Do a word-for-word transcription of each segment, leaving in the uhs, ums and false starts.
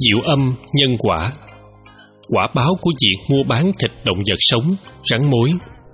Diệu âm nhân quả. Quả báo của việc mua bán thịt động vật sống, rắn mối.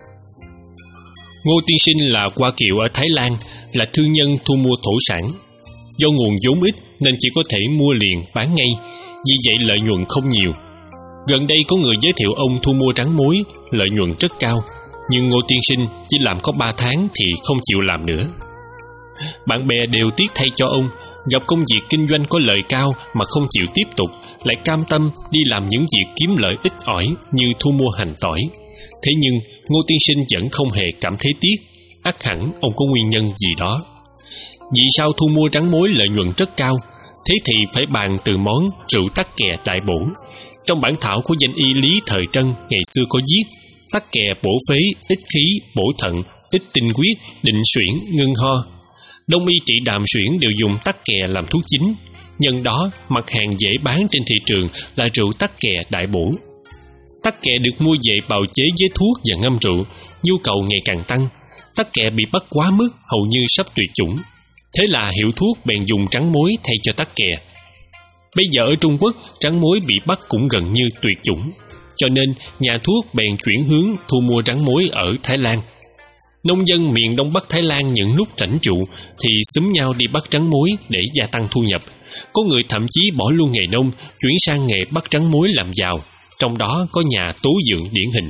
Ngô tiên sinh là Hoa Kiều ở Thái Lan, là thương nhân thu mua thổ sản. Do nguồn vốn ít nên chỉ có thể mua liền bán ngay, vì vậy lợi nhuận không nhiều. Gần đây có người giới thiệu ông thu mua rắn mối, lợi nhuận rất cao, nhưng Ngô tiên sinh chỉ làm có ba tháng thì không chịu làm nữa. Bạn bè đều tiếc thay cho ông, gặp công việc kinh doanh có lợi cao mà không chịu tiếp tục, lại cam tâm đi làm những việc kiếm lợi ít ỏi như thu mua hành tỏi. Thế nhưng Ngô tiên sinh vẫn không hề cảm thấy tiếc, ắt hẳn ông có nguyên nhân gì đó. Vì sao thu mua rắn mối lợi nhuận rất cao? Thế thì phải bàn từ món rượu tắc kè đại bổ. Trong bản thảo của danh y Lý Thời Trân ngày xưa có viết: tắc kè bổ phế, ít khí, bổ thận, ít tinh huyết, định suyễn, ngưng ho. Đông y trị đàm suyễn đều dùng tắc kè làm thuốc chính. Nhân đó, mặt hàng dễ bán trên thị trường là rượu tắc kè đại bổ. Tắc kè được mua về bào chế với thuốc và ngâm rượu, nhu cầu ngày càng tăng. Tắc kè bị bắt quá mức, hầu như sắp tuyệt chủng. Thế là hiệu thuốc bèn dùng trắng muối thay cho tắc kè. Bây giờ ở Trung Quốc, trắng muối bị bắt cũng gần như tuyệt chủng, cho nên nhà thuốc bèn chuyển hướng thu mua trắng muối ở Thái Lan. Nông dân miền Đông Bắc Thái Lan những lúc rảnh trụ thì xúm nhau đi bắt trắng muối để gia tăng thu nhập. Có người thậm chí bỏ luôn nghề nông, chuyển sang nghề bắt trắng muối làm giàu. Trong đó có nhà Tố Dượng điển hình.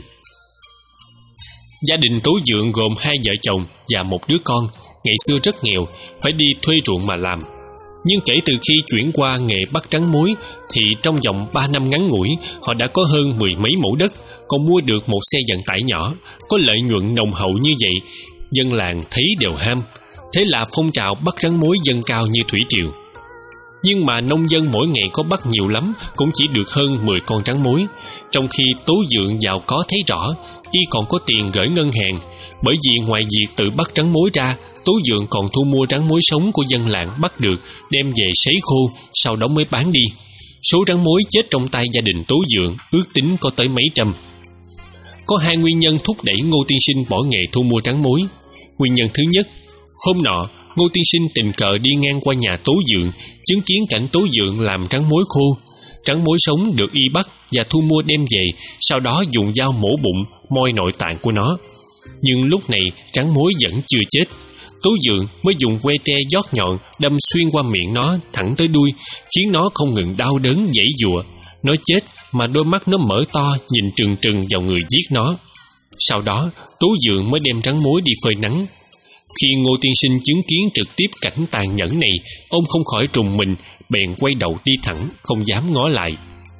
Gia đình Tố Dượng gồm hai vợ chồng và một đứa con, ngày xưa rất nghèo, phải đi thuê ruộng mà làm. Nhưng kể từ khi chuyển qua nghề bắt trắng muối thì trong vòng ba năm ngắn ngủi, họ đã có hơn mười mấy mẫu đất, còn mua được một xe vận tải nhỏ. Có lợi nhuận nồng hậu như vậy, dân làng thấy đều ham. Thế là phong trào bắt trắng muối dâng cao như thủy triều. Nhưng mà nông dân mỗi ngày có bắt nhiều lắm cũng chỉ được hơn mười con trắng muối. Trong khi Tố Dượng giàu có thấy rõ, y còn có tiền gửi ngân hàng. Bởi vì ngoài việc tự bắt trắng muối ra, Tố Dượng còn thu mua trắng muối sống của dân làng bắt được, đem về sấy khô, sau đó mới bán đi. Số trắng muối chết trong tay gia đình Tố Dượng ước tính có tới mấy trăm. Có hai nguyên nhân thúc đẩy Ngô tiên sinh bỏ nghề thu mua trắng muối. Nguyên nhân thứ nhất, hôm nọ Ngô tiên sinh tình cờ đi ngang qua nhà Tố Dượng, chứng kiến cảnh Tố Dượng làm trắng muối khô. Trắng muối sống được y bắt và thu mua đem về, sau đó dùng dao mổ bụng, moi nội tạng của nó. Nhưng lúc này trắng muối vẫn chưa chết. Tố Dượng mới dùng que tre giót nhọn đâm xuyên qua miệng nó thẳng tới đuôi, khiến nó không ngừng đau đớn giãy giụa. Nó chết mà đôi mắt nó mở to nhìn trừng trừng vào người giết nó. Sau đó Tố Dượng mới đem trắng muối đi phơi nắng. Khi Ngô tiên sinh chứng kiến trực tiếp cảnh tàn nhẫn này, ông không khỏi trùng mình, bèn quay đầu đi thẳng, không dám ngó lại.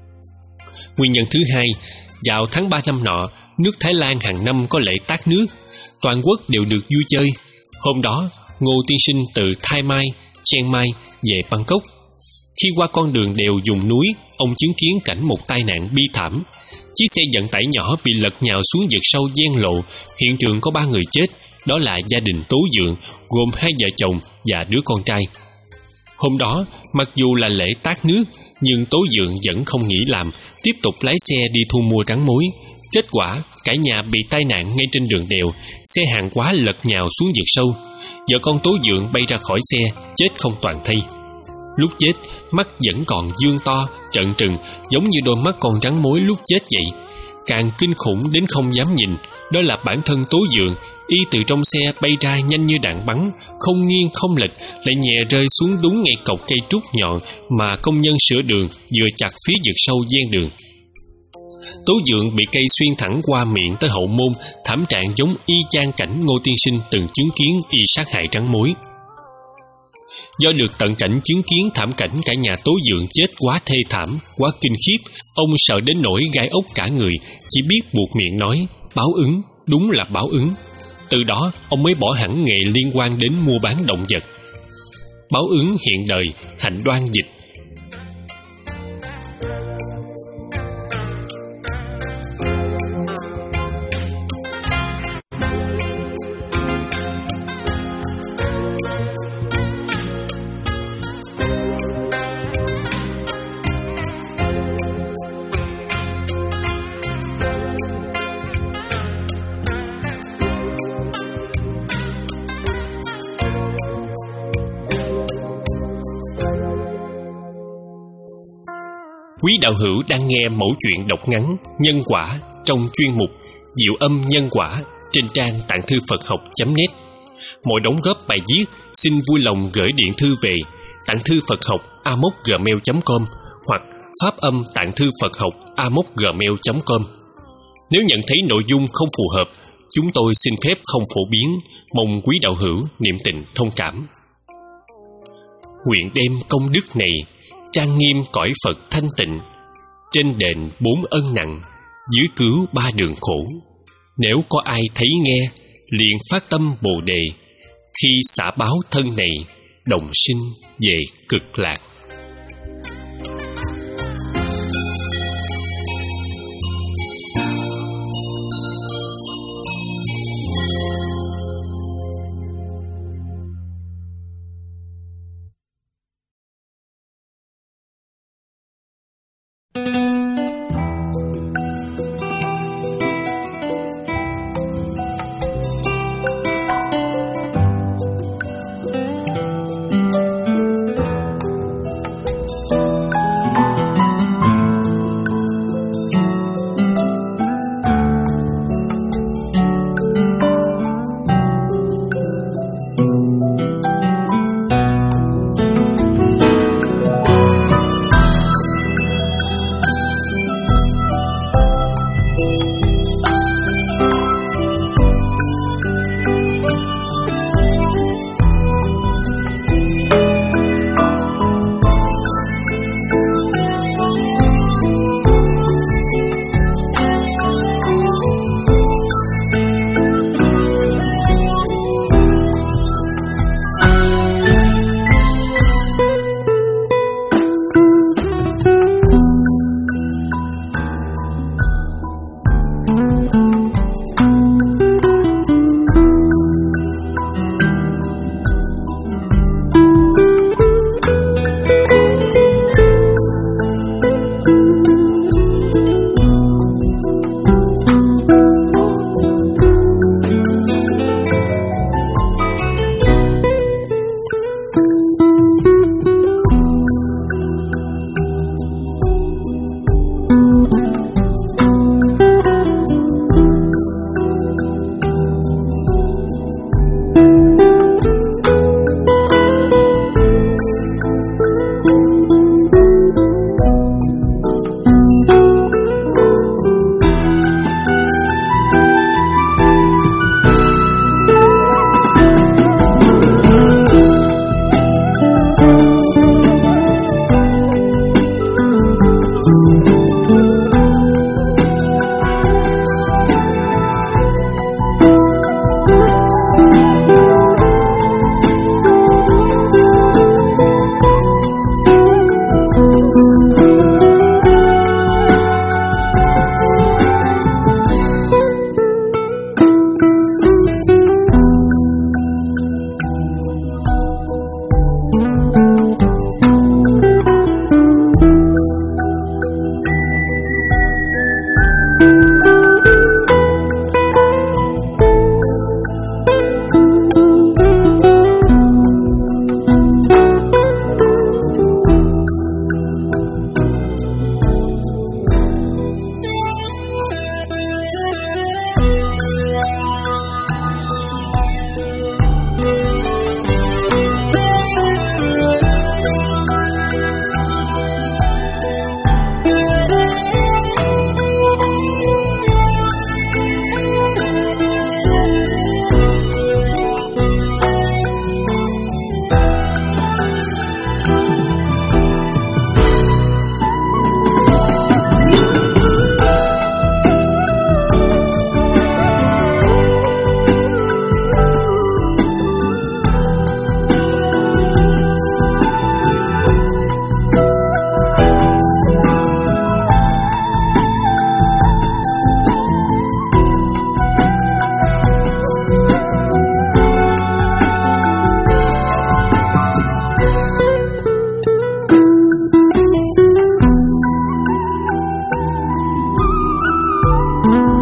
Nguyên nhân thứ hai, vào tháng ba năm nọ, nước Thái Lan hàng năm có lễ tát nước, toàn quốc đều được vui chơi. Hôm đó, Ngô tiên sinh từ Thai Mai, Chiang Mai về Bangkok. Khi qua con đường đèo vùng núi, ông chứng kiến cảnh một tai nạn bi thảm. Chiếc xe vận tải nhỏ bị lật nhào xuống vực sâu ven lộ, hiện trường có ba người chết. Đó là gia đình Tố Dượng, gồm hai vợ chồng và đứa con trai. Hôm đó, mặc dù là lễ tát nước, nhưng Tố Dượng vẫn không nghỉ làm, tiếp tục lái xe đi thu mua trắng muối. Kết quả, cả nhà bị tai nạn ngay trên đường đèo, xe hàng hóa lật nhào xuống vực sâu. Vợ con Tố Dượng bay ra khỏi xe, chết không toàn thây. Lúc chết, mắt vẫn còn dương to, trợn trừng, giống như đôi mắt con trắng muối lúc chết vậy. Càng kinh khủng đến không dám nhìn, đó là bản thân Tố Dượng. Y từ trong xe bay ra nhanh như đạn bắn, không nghiêng không lệch, lại nhẹ rơi xuống đúng ngay cọc cây trúc nhọn mà công nhân sửa đường vừa chặt phía vực sâu ven đường. Tố Dượng bị cây xuyên thẳng qua miệng tới hậu môn, thảm trạng giống y chang cảnh Ngô tiên sinh từng chứng kiến y sát hại trắng muối. Do được tận cảnh chứng kiến thảm cảnh cả nhà Tố Dượng chết quá thê thảm, quá kinh khiếp, ông sợ đến nỗi gai ốc cả người, chỉ biết buộc miệng nói: báo ứng, đúng là báo ứng. Từ đó, ông mới bỏ hẳn nghề liên quan đến mua bán động vật. Báo ứng hiện đời, hạnh đoan dịch. Quý đạo hữu đang nghe mẩu chuyện đọc ngắn Nhân Quả trong chuyên mục Diệu Âm Nhân Quả trên trang tạng thư Phật học chấm net. Mọi đóng góp bài viết xin vui lòng gửi điện thư về tạng thư Phật học a mốc gmail chấm com hoặc pháp âm tạng thư Phật học a mốc gmail chấm com. Nếu nhận thấy nội dung không phù hợp, chúng tôi xin phép không phổ biến, mong quý đạo hữu niệm tình thông cảm. Nguyện đem công đức này trang nghiêm cõi Phật thanh tịnh, trên đền bốn ân nặng, dưới cứu ba đường khổ. Nếu có ai thấy nghe, liền phát tâm Bồ Đề, khi xả báo thân này, đồng sinh về cực lạc. Thank you.